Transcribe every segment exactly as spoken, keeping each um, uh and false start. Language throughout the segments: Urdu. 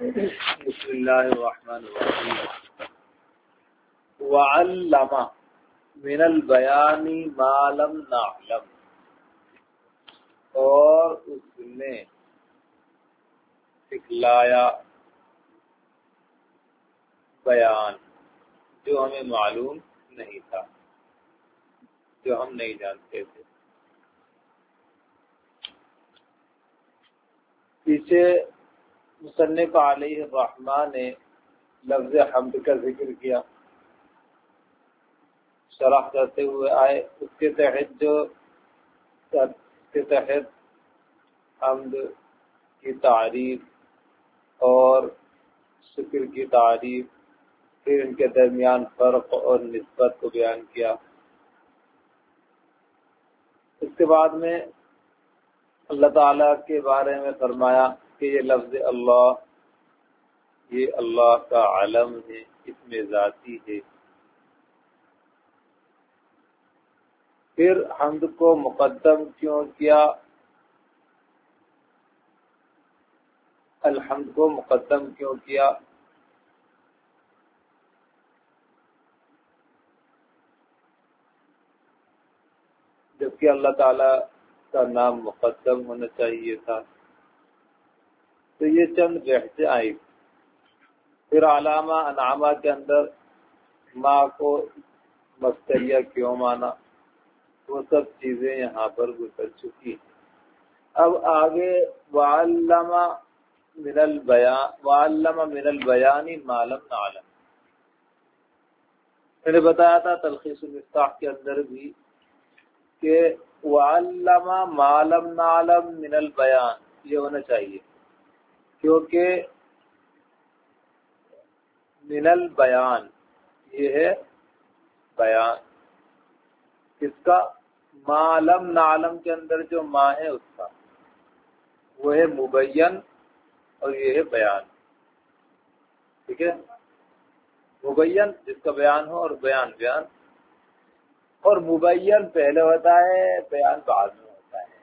بسم اللہ الرحمن الرحیم. وعلم من البیان ما لم نعلم، اور اس نے سکھلایا بیان جو ہمیں معلوم نہیں تھا، جو ہم نہیں جانتے تھے. پیچھے مصنف علیہ الرحمٰن نے لفظ حمد کا ذکر کیا، شرح کرتے ہوئے آئے. اس کے تحت جو اس کے تحت حمد کی تعریف اور شکر کی تعریف، پھر ان کے درمیان فرق اور نسبت کو بیان کیا. اس کے بعد میں اللہ تعالیٰ کے بارے میں فرمایا کہ یہ لفظ اللہ، یہ اللہ کا علم ہے، اسم ذاتی ہے. پھر حمد کو مقدم کیوں کیا؟ الحمد کو مقدم کیوں کیا؟ جبکہ اللہ تعالیٰ کا نام مقدم ہونا چاہیے تھا. تو یہ چند بحثیں آئی. پھر علامہ انعامہ کے اندر ماں کو مصدریہ کیوں مانا، وہ سب چیزیں یہاں پر گزر چکی ہیں. اب آگے وعلم من البیان وعلم من البیان ما لم نعلم. میں نے بتایا تھا تلخیص المفتاح کے اندر بھی کہ وعلم ما لم نعلم من البیان یہ ہونا چاہیے، کیونکہ من البیان یہ ہے بیان کس کا؟ ما لم نعلم کے اندر جو ما ہے اس کا، وہ ہے مبین اور یہ ہے بیان. ٹھیک ہے، مبین جس کا بیان ہو اور بیان بیان، اور مبین پہلے ہوتا ہے، بیان بعد میں ہوتا ہے.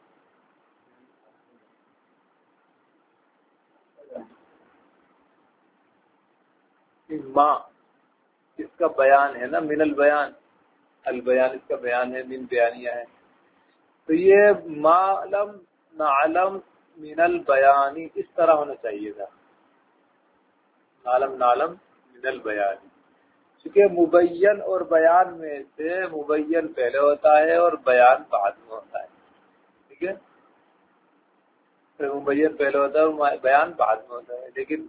ما اس کا بیان ہے نا، من البیان، البیان اس کا بیان ہے، من بیانیہ ہے. تو یہ ما لم نعلم من البیانی اس طرح ہونا چاہیے تھا، نعلم نعلم من البیانی. کیونکہ مبین اور بیان میں سے مبین پہلے ہوتا ہے اور بیان بعد میں ہوتا ہے. ٹھیک ہے، پھر مبین پہلے ہوتا ہے اور بیان بعد میں ہوتا ہے. لیکن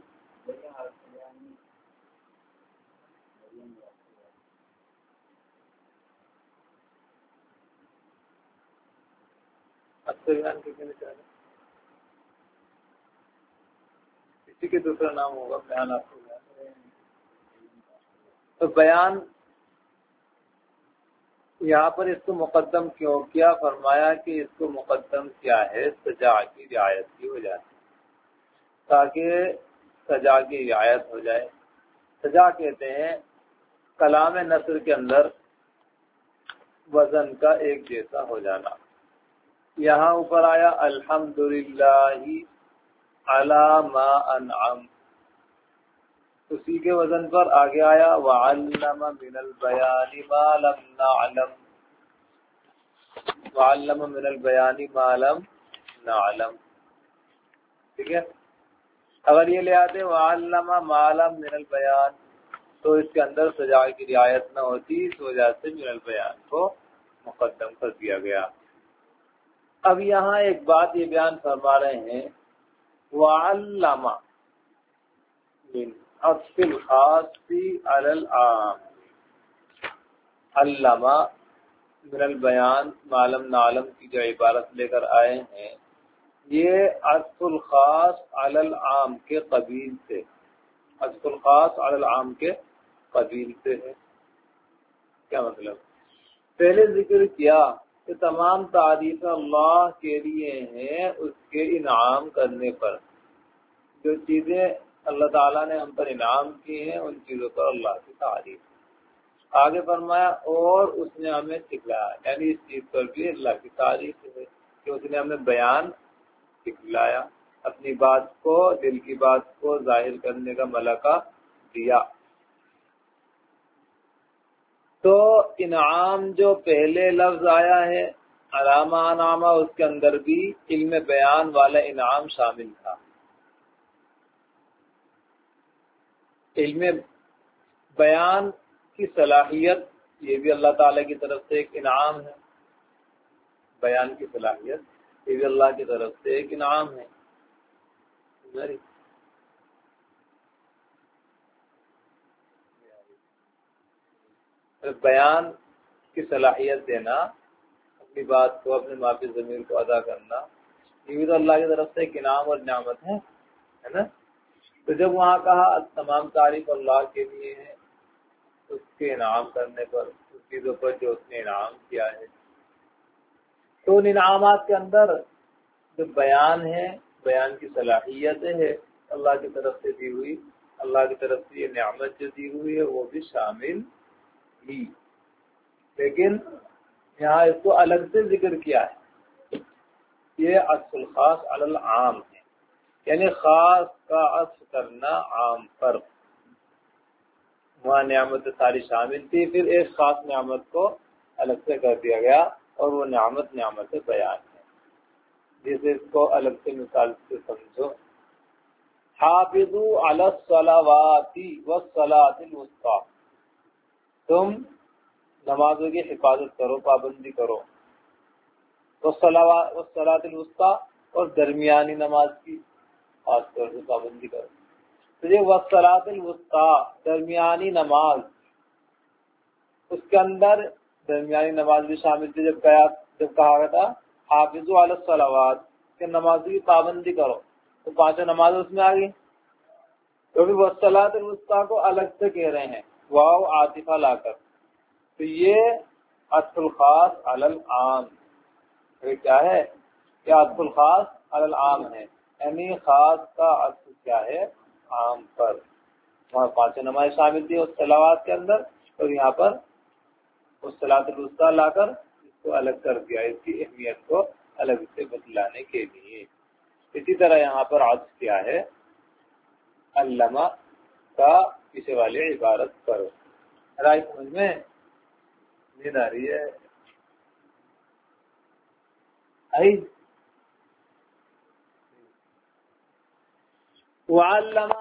اچھا بیان کے کہنے چاہ رہے اسی کے دوسرا نام ہوگا بیان. آپ کو تو بیان یہاں پر اس کو مقدم کیوں کیا؟ فرمایا کہ اس کو مقدم کیا ہے سجا کی رعایت کی وجہ سے، تاکہ سجا کی رعایت ہو جائے. سجا کہتے ہیں کلام نثر کے اندر وزن کا ایک جیسا ہو جانا. یہاں اوپر آیا الحمدللہ علی ما انعم، اسی کے وزن پر آگے آیا وعلم من البیان ما لم نعلم، وعلم من البیان ما لم نعلم. ٹھیک ہے، اگر یہ لے آتے وعلم ما لم من البیان تو اس کے اندر سجا کی رعایت نہ ہوتی، اس وجہ سے من البیان کو مقدم کر دیا گیا. اب یہاں ایک بات یہ بیان فرما رہے ہیں وعلم من عطف الخاص علی العام. علامہ من البیان ما لم نعلم کی جو عبارت لے کر آئے ہیں، یہ عطف الخاص علی العام کے قبیل سے، عطف الخاص علی العام کے قبیل سے ہے. کیا مطلب؟ پہلے ذکر کیا کہ تمام تعریف اللہ کے لیے ہیں اس کے انعام کرنے پر. جو چیزیں اللہ تعالیٰ نے ہم پر انعام کی ہیں ان چیزوں پر اللہ کی تعریف. آگے فرمایا اور اس نے ہمیں سکھلایا، یعنی اس چیز پر بھی اللہ کی تعریف ہے کہ اس نے ہمیں بیان سکھلایا. اپنی بات کو، دل کی بات کو ظاہر کرنے کا ملکہ دیا۔ تو انعام جو پہلے لفظ آیا ہے علامہ انعامہ، اس کے اندر بھی علم بیان والا انعام شامل تھا۔ علم بیان کی صلاحیت یہ بھی اللہ تعالیٰ کی طرف سے ایک انعام ہے، بیان کی صلاحیت یہ بھی اللہ کی طرف سے ایک انعام ہے۔ بیان کی صلاحیت دینا، اپنی بات کو، اپنے معافی ضمیر کو ادا کرنا، یہ بھی تو اللہ کی طرف سے ایک انعام اور نعمت ہے، ہے نا؟ تو جب وہاں کہا تمام تعریف اللہ کے لیے ہے، اس کے انعام کرنے پر، اس چیزوں پر جو اس نے انعام کیا ہے، تو ان انعامات کے اندر جو بیان ہے، بیان کی صلاحیت ہے اللہ کی طرف سے دی ہوئی، اللہ کی طرف سے یہ نعمت جو دی ہوئی ہے وہ بھی شامل ہی، لیکن یہاں اس کو الگ سے ذکر کیا ہے۔ یہ عطف الخاص علی العام ہے، یعنی خاص کا عطف کرنا عام پر۔ وہاں نعمت ساری شامل تھی، پھر ایک خاص نعمت کو الگ سے کر دیا گیا، اور وہ نعمت نعمت بیان ہے۔ جیسے اس کو الگ سے مثال سے سمجھو، حافظوا علی الصلوات والصلاۃ الوسطی، تم نمازوں کی حفاظت کرو، پابندی کرو، والصلاۃ الوسطی، اور درمیانی نماز کی خاص طور سے پابندی کرو۔ تو یہ والصلاۃ الوسطی درمیانی نماز، اس کے اندر درمیانی نماز بھی شامل تھی۔ جب کہا جب کہا گیا تھا حافظوا علی الصلوات کہ نمازوں کی پابندی کرو، تو پانچوں نماز اس میں آ گئی، تو بھی والصلاۃ الوسطی کو الگ سے کہہ رہے ہیں واو عاطفہ لا کر۔ تو یہ عطف الخاص علی العام، یہ کیا ہے؟ کہ عطف الخاص علی العام ہے، یعنی خاص کا عطف کیا ہے؟ عام پر۔ وہاں پانچوں نماز شامل تھی اس صلوات کے اندر، اور یہاں پر اس صلاۃ الوسطی لا کر اس کو الگ کر دیا، اس کی اہمیت کو الگ سے بتلانے کے لیے۔ اسی طرح یہاں پر عطف کیا ہے؟ علامہ کا پیچھے والی عبارت پر۔ رائے سمجھ میں نیند آ رہی ہے؟ آئی؟ وعلم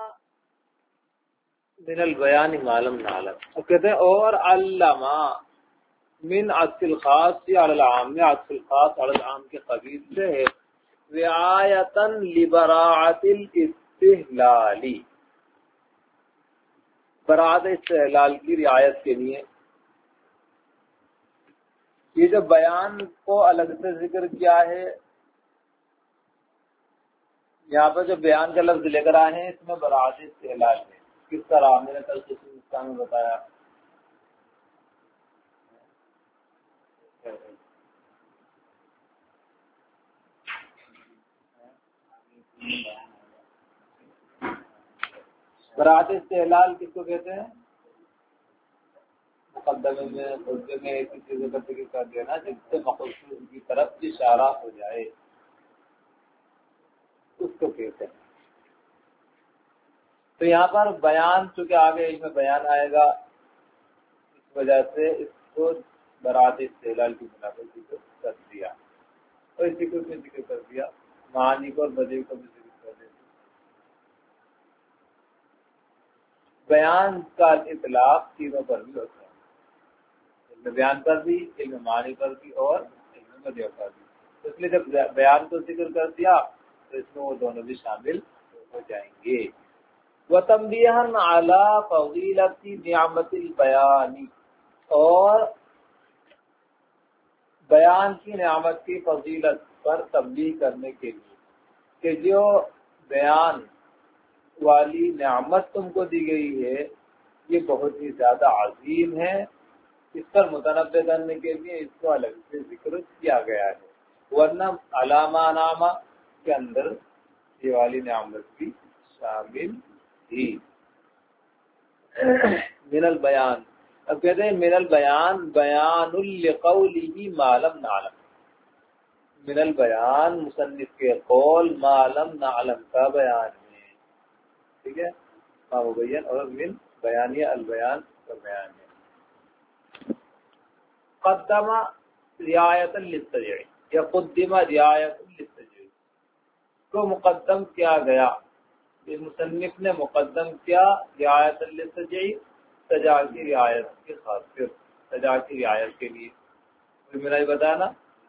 من البیان ما لم نعلم، اور کہتے ہیں اور علامہ من عطف الخاص علی العام، میں عطف الخاص علی العام کے قبیل سے ہے، رعایتا لبراعت الاستحلال، براعت استحلال کی رعایت کے لیے۔ یہ جو بیان کو الگ سے ذکر کیا ہے، یہاں پر جو بیان کا لفظ لے کر آئے ہیں اس میں براعت استحلال ہے۔ کس طرح؟ میں نے کل کسی میں بتایا، براعت استحلال کس کو کہتے ہیں؟ مقدمے میں خطبے میں ایسی چیزوں کا ذکر کر دینا جس سے مخصوص کی طرف اشارہ ہو جائے، اس کو کہتے ہیں۔ تو یہاں پر بیان چونکہ آگے علم بیان آئے گا، اس وجہ سے اس کو براعت استحلال کی بنا پر ذکر کر دیا، اور اسی کو بھی ذکر کر دیا، معانی کو اور بدیع کو بھی ذکر کر دیا۔ بیان کا اطلاق تینوں پر بھی ہوتا ہے، علم بیان پر بھی، علم معانی پر بھی، اور علم بدیع پر بھی۔ اس لیے جب بیان کو ذکر کر دیا تو اس میں وہ دونوں بھی شامل ہو جائیں گے۔ وَتَنْبِيهًا عَلَى فَضِيلَةِ نِعْمَةِ الْبَيَانِ، اور بیان کی نعمت کی فضیلت پر تنبیہ کرنے کے لیے کہ جو بیان والی نعمت تم کو دی گئی ہے یہ بہت ہی زیادہ عظیم ہے، اس پر متنبہ کرنے کے لیے اس کو الگ سے ذکر کیا گیا ہے، ورنہ علامہ نامہ کے اندر یہ والی نعمت بھی شامل تھی۔ من البیان، اب کہتے ہیں من البیان بیان لقولہ ما لم نعلم، من البیان مصنف کے قول ما لم نعلم کا بیان ہے، ٹھیک ہے، ما مبین اور من بیانیہ البیان کا بیان ہے۔ قدم رعایت للتجعی یا قدم رعایت للتجعی کو مقدم کیا گیا، یہ مصنف نے مقدم کیا رعایت للتجعی سجا کی رعایت کی خاطر، سجا کی رعایت کے لیے۔ میرا یہ بتانا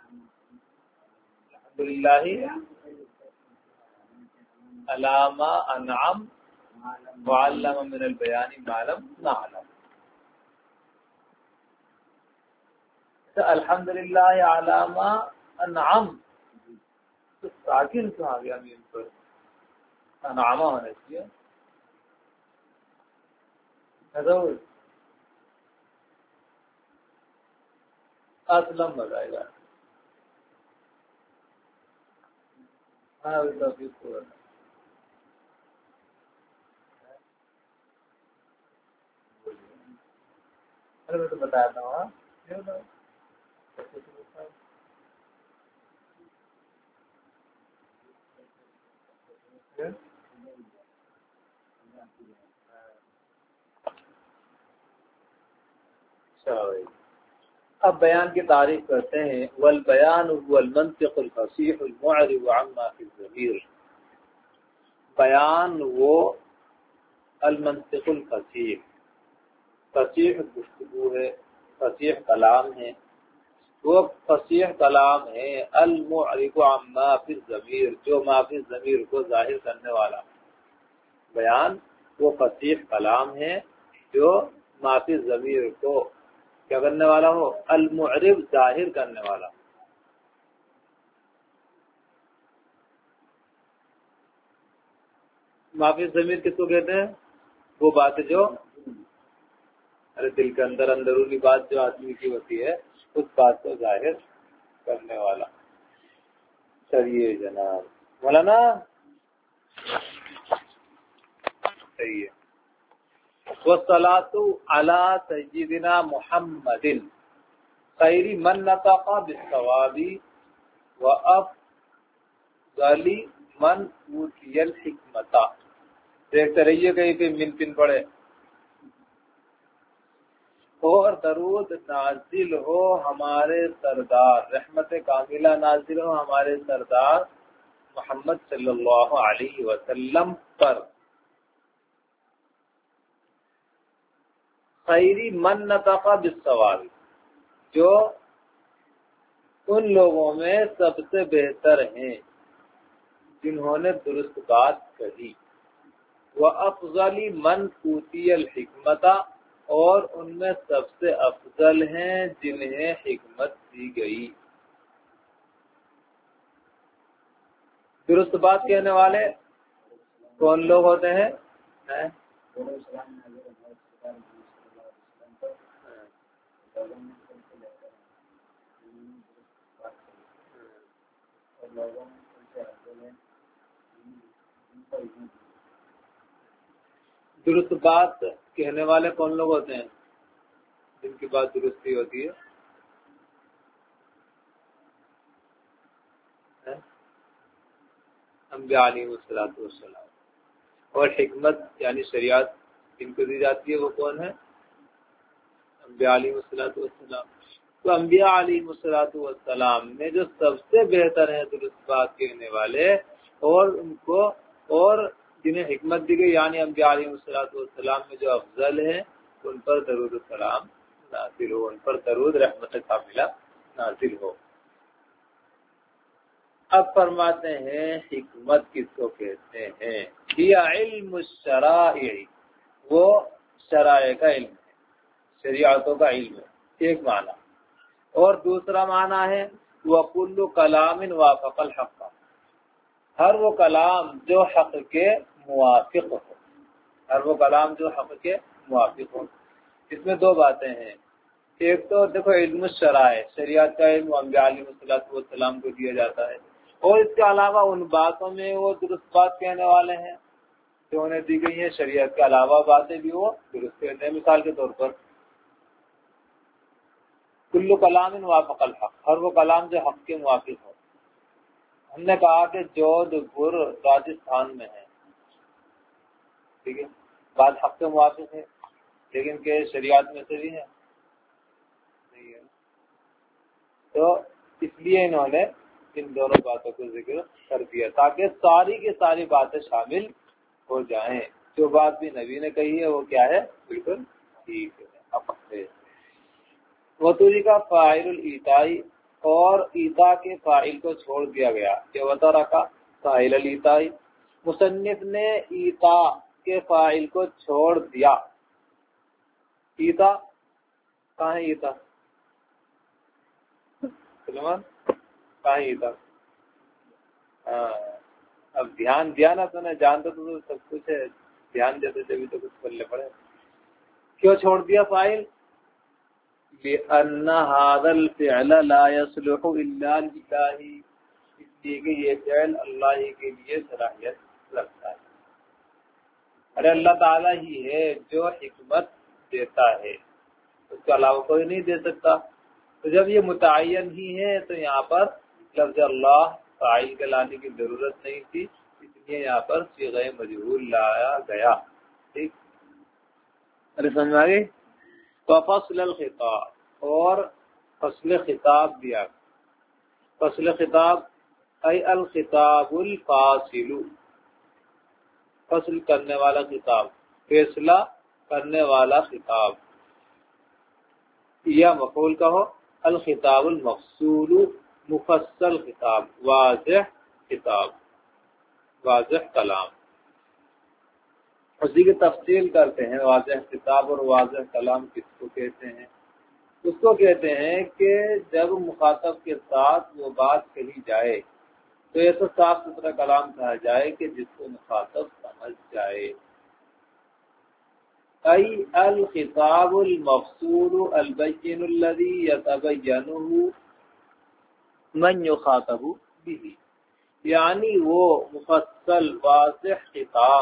الحمدللہ علامہ انعم وعلم من البیان ما لم نعلم، الحمدللہ علامہ انعم تو ساکن کیوں آ گیا میم پر؟ انعامہ ہونا چاہیے، اسلم بتائے گا۔ ہاں میں تو بتایا تھا وہاں اب بیان کی تعریف کرتے ہیں۔ والبیان هو المنطق الفصیح المعرب عما فی الضمیر، بیان وہ المنطق الفصیح، فصیح گفتگو ہے، فصیح کلام ہے، وہ فصیح کلام ہے المعرب عما فی الضمیر، جو ما فی الضمیر کو ظاہر کرنے والا۔ بیان وہ فصیح کلام ہے جو ما فی الضمیر کو کیا کرنے والا ہو، المعرب ظاہر کرنے والا۔ ما فی الضمیر کس کو کہتے ہیں؟ وہ بات جو ارے دل کے اندر اندرونی بات جو آدمی کی ہوتی ہے اس بات کو ظاہر کرنے والا۔ چلیے جناب مولانا صحیح ہے۔ والصلاة على سيدنا محمد خیر من نطق بالصواب وافضل من اوتی الحکمت۔ دیکھتے رہیے کہیں پہ من پن پڑے۔ اور درود نازل ہو ہمارے سردار، رحمت کاملہ نازل ہو ہمارے سردار محمد صلی اللہ علیہ وسلم پر۔ خیری من نطق بالصواب، جو ان لوگوں میں سب سے بہتر ہیں جنہوں نے درست بات کہی۔ وَأَفْضَلِ مَنْ أُوتِيَ الْحِكْمَةَ، اور ان میں سب سے افضل ہیں جنہیں حکمت دی گئی۔ درست بات کہنے والے کون لوگ ہوتے ہیں؟ درست بات کہنے والے کون لوگ ہوتے ہیں جن کی بات درستی ہوتی ہے؟ انبیاء علیہ الصلوۃ والسلام۔ اور حکمت یعنی شریعت جن کو دی جاتی ہے وہ کون ہے؟ انبیاء علیہ الصلوۃ والسلام۔ تو انبیاء علیہ الصلوۃ والسلام میں جو سب سے بہتر ہیں درست بات کہنے والے، اور ان کو اور جنہیں حکمت دی گئی یعنی انبیاء علیہ الصلوۃ والسلام میں جو افضل ہیں، ان پر درود السلام نازل ہو، ان پر درود رحمت کاملہ نازل ہو۔ اب فرماتے ہیں حکمت کس کو کہتے ہیں؟ یہ علم الشرائع، وہ شرائع کا علم ہے، شریعتوں کا علم ہے، ایک معنی۔ اور دوسرا معنی ہے وَكُلُّ كَلَامٍ وَافَقَ الْحَقَّ، ہر وہ کلام جو حق کے موافق ہو، ہر وہ کلام جو حق کے موافق ہو۔ اس میں دو باتیں ہیں، ایک تو دیکھو علم الشرائع، شریعت کا علم انبیاء علیہ الصلوۃ والسلام کو دیا جاتا ہے، اور اس کے علاوہ ان باتوں میں وہ درست بات کہنے والے ہیں جو انہیں دی گئی ہیں، شریعت کے علاوہ باتیں بھی وہ درست کہتے ہیں۔ مثال کے طور پر کل کلام وافق الحق، ہر وہ کلام جو حق کے موافق ہو۔ ہم نے کہا کہ جودھ پور راجستھان میں ہے، ٹھیک ہے، بات حق کے موافق ہے، لیکن کہ شریعت میں سے بھی ہے نہیں ہے، تو اس لیے انہوں نے ان دونوں باتوں کو ذکر کر دیا تاکہ ساری کی ساری باتیں شامل ہو جائیں۔ جو بات بھی نبی نے کہی ہے وہ کیا ہے، بالکل ٹھیک ہے۔ وطوری کا فاعل الایتائی، اور ایتا کے فاعل کو چھوڑ دیا گیا، کہ وطرا کا فاعل الایتائی، مصنف نے ایتا کے فاعل کو چھوڑ دیا۔ ایتا کہاں ہے؟ ایتا سلمان کہاں ہے؟ ایتا ہاں، اب دھیان دیا نا تو نے، جانتا تو سب کچھ ہے، دھیان دیتے تھے بھی تو کچھ کرنے پڑے۔ کیوں چھوڑ دیا فاعل؟ لأن هذا الفعل لا يصلح الا لله، اس لیے کہ یہ فعل اللہ ہی کے لیے صلاحیت رکھتا ہے۔ ارے اللہ تعالیٰ ہی ہے جو حکمت دیتا ہے، اس کے علاوہ کوئی نہیں دے سکتا۔ تو جب یہ متعین ہی ہے تو یہاں پر لفظ اللہ فاعل کے لانے کی ضرورت نہیں تھی، اس لیے یہاں پر صیغہ مجہول لایا گیا۔ ٹھیک، ارے سمجھ میں آ گئی؟ فصل الخطاب، اور فصل خطاب دیا۔ فصل خطاب ای الخطاب الفاصل، فصل کرنے والا خطاب، فیصلہ کرنے والا خطاب، یا مفعول کہو، الخطاب المفصول، مفصل خطاب، واضح خطاب، واضح کلام۔ اسی کی تفصیل کرتے ہیں، واضح خطاب اور واضح کلام کس کو کہتے ہیں؟ اس کو کہتے ہیں کہ جب مخاطب کے ساتھ وہ بات کہی جائے تو ایسا صاف ستھرا کلام کہا جائے کہ جس کو مخاطب سمجھ جائے۔ ای الخطاب المفصول البین الذی یتبینہ من یخاطب به، یعنی وہ مفصل واضح خطاب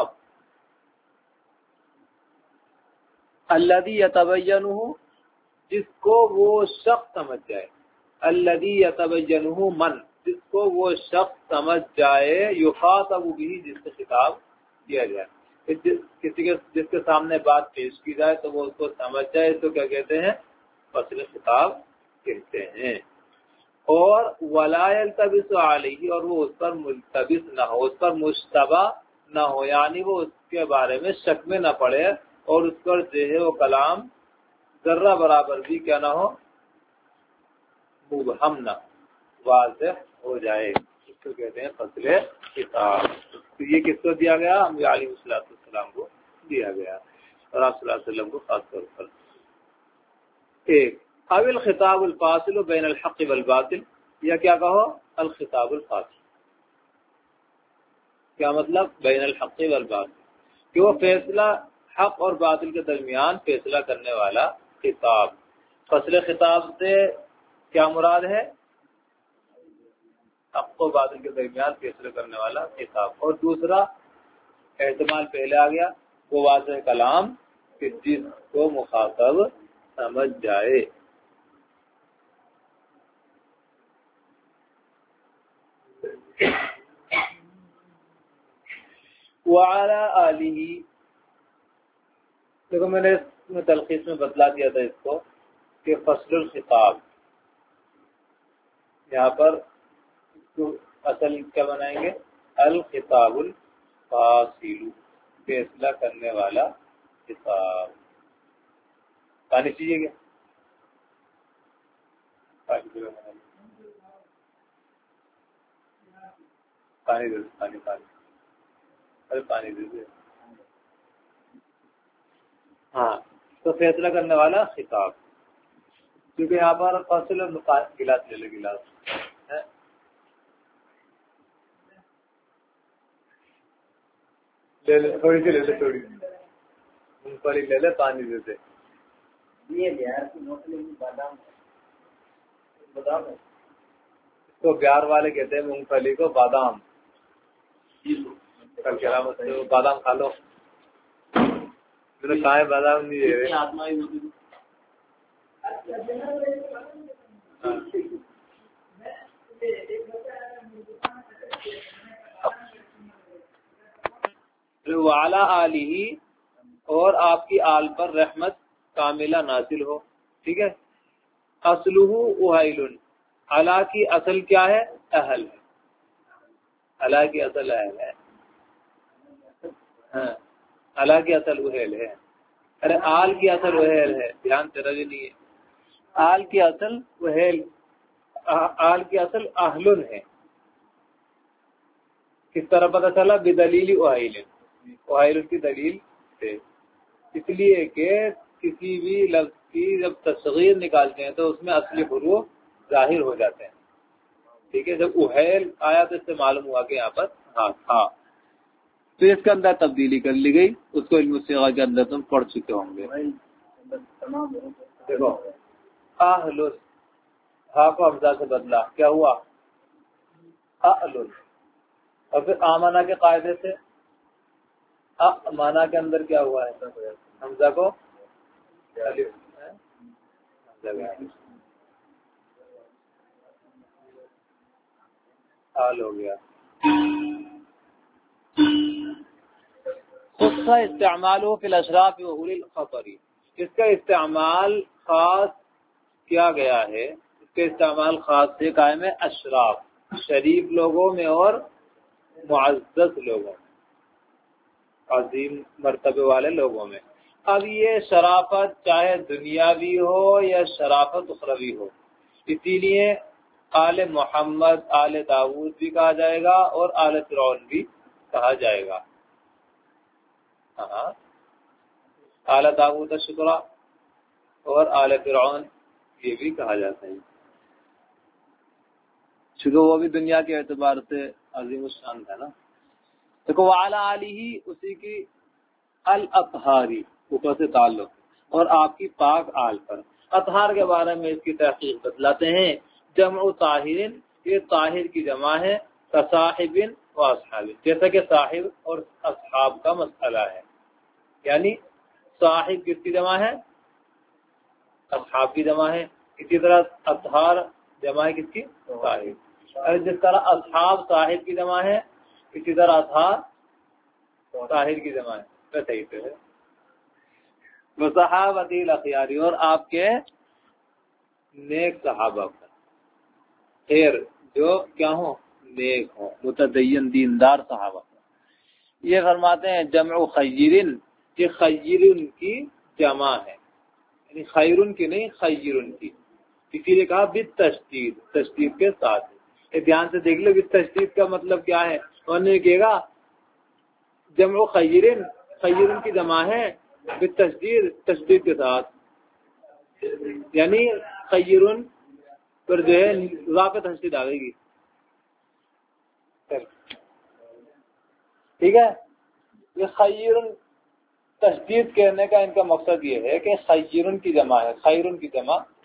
الذی یتبینہ، جس کو وہ شخص سمجھ جائے، الذی یتبینہ من، جس کو وہ شخص سمجھ جائے، یخاطب به، جس سے خطاب کیا جائے، کسی کے جس کے سامنے بات پیش کی جائے تو وہ اس کو سمجھ جائے، تو کیا کہتے ہیں؟ فصل خطاب کہتے ہیں۔ اور ولا یلتبس علیہ، اور وہ اس پر ملتبس نہ ہو، اس پر مشتبہ نہ ہو، یعنی وہ اس کے بارے میں شک میں نہ پڑے، اور اس پر جو ہے وہ کلام ذرہ برابر بھی کیا نہ ہو، مبہم نہ، واضح ہو جائے، اس کو کہتے ہیں فصل خطاب۔ تو یہ کس کو دیا گیا؟ انبیاء علیہ السلام کو دیا گیا، اور آپ صلی اللہ علیہ وسلم کو خاص طور پر۔ ایک او الخطاب الفاصل بین الحق والباطل، یا کیا کہو الخطاب الفاصل، کیا مطلب؟ بین الحق والباطل، کہ وہ فیصلہ حق اور باطل کے درمیان فیصلہ کرنے والا خطاب۔ فصل خطاب سے کیا مراد ہے؟ حق و باطل کے درمیان فیصلہ کرنے والا خطاب۔ اور دوسرا احتمال پہلے آ گیا، وہ واضح کلام کہ جس کو مخاطب سمجھ جائے۔ وعلی آلہ، دیکھو میں نے اس میں تلخیص میں بتلا دیا تھا اس کو کہ فصل الخطاب، یہاں پر اصل کیا بنائیں گے؟ الخطاب الفاصل، فیصلہ کرنے والا خطاب۔ پانی چاہیے گیا؟ پانی دے پانی پانی ارے پانی دے دے۔ ہاں، تو فیصلہ کرنے والا خطاب، کیونکہ یہاں پر فصل اور گلاس لے لے، گلاس لے لے، تھوڑی سی لے لے، تھوڑی سی مونگ پھلی لے لے، پانی دے دے۔ بادام بادام اس کو بہار والے کہتے ہیں مونگ پھلی کو بادام۔ کل کیا بادام کھا لو، کھائے بادام نہیں دے رہے۔ وعلی آلہ اور آپ کی آل پر رحمت کاملہ نازل ہو. ٹھیک ہے. اصلہ اہیل، علا کی اصل کیا ہے؟ اہل ہے. علا کی اصل اہل ہے. ہاں علا کی اصل اہل ہے. ارے آل کی اصل اہل ہے، دھیان سے رجی نہیں ہے. آل کی اصل اہل، آل کی اصل اہلن ہے. کس طرح پتہ چلا؟ بدلیل اہیل، اہیل کی دلیل سے. اس لیے کہ کسی بھی لفظ کی جب تصغیر نکالتے ہیں تو اس میں اصلی حروف ظاہر ہو جاتے ہیں. ٹھیک ہے. جب اہیل آیا تو اس سے معلوم ہوا کہ یہاں پر ہاں تھا، تو اس کے اندر تبدیلی کر لی گئی. اس کو علم الصیغہ کے اندر تم پڑھ چکے ہوں گے. دیکھو اہل، ہا کو حمزہ سے بدلا، کیا ہوا؟ اہل. اور پھر آمانہ کے قاعدے سے امانہ کے اندر کیا ہوا ہے؟ حمزہ کو حال ہو گیا. خصہ استعمال فی الاشراف و اولی الخطر، اس کا استعمال خاص کیا گیا ہے، اس کا استعمال خاص سے قائم ہے اشراف، شریف لوگوں میں اور معزز لوگوں میں، عظیم مرتبے والے لوگوں میں. اب یہ شرافت چاہے دنیاوی ہو یا شرافت اخروی ہو، اسی لیے آل محمد، آل داؤد بھی کہا جائے گا اور آل فرعون بھی کہا جائے گا. ہاں آل داؤد شکرا اور آل فرعون یہ بھی کہا جاتا ہے، چونکہ وہ بھی دنیا کے اعتبار سے عظیم الشان تھا نا. دیکھو وعلی آلہ، اسی کی الاطہاری اوپر سے تعلق، اور آپ کی پاک آل پر. اطہار کے بارے میں اس کی تحقیق بتلاتے ہیں. جمع طاہر، یہ طاہر کی جمع ہے. صاحب و اصحاب، جیسا کہ صاحب اور اصحاب کا مسئلہ ہے. یعنی صاحب کس کی جمع ہے؟ اصحاب کی جمع ہے. اسی طرح اطہار جمع ہے کس کی؟ صاحب. اور جس طرح اصحاب صاحب کی جمع ہے، اسی طرح اطہار طاہر کی جمع ہے. صحیح سے ہے. وصحابتی الاخیاری، اور آپ کے نیک صحابہ پر، خیر جو کیا ہوں؟ نیک ہوں، متدین دیندار صحابہ. یہ فرماتے ہیں جمع خیرن، یہ خیرن کی جمع ہے، یعنی خیرن کی نہیں، خیرن کی. اسی لیے کہا بالتشدید، تشدید کے ساتھ. یہ دھیان سے دیکھ لو کہ تشدید کا مطلب کیا ہے. انہوں نے کہے گا جمع خیرن، خیرن کی جمع ہے بالتشدید، تشدید کے ساتھ. یعنی خیرن پر جو ہے اضافہ تشدید آ گئی. ٹھیک ہے. یہ خیرن تشدید کہنے کا ان کا مقصد یہ ہے کہ خیرن کی جمع ہے، خیرن کی جمع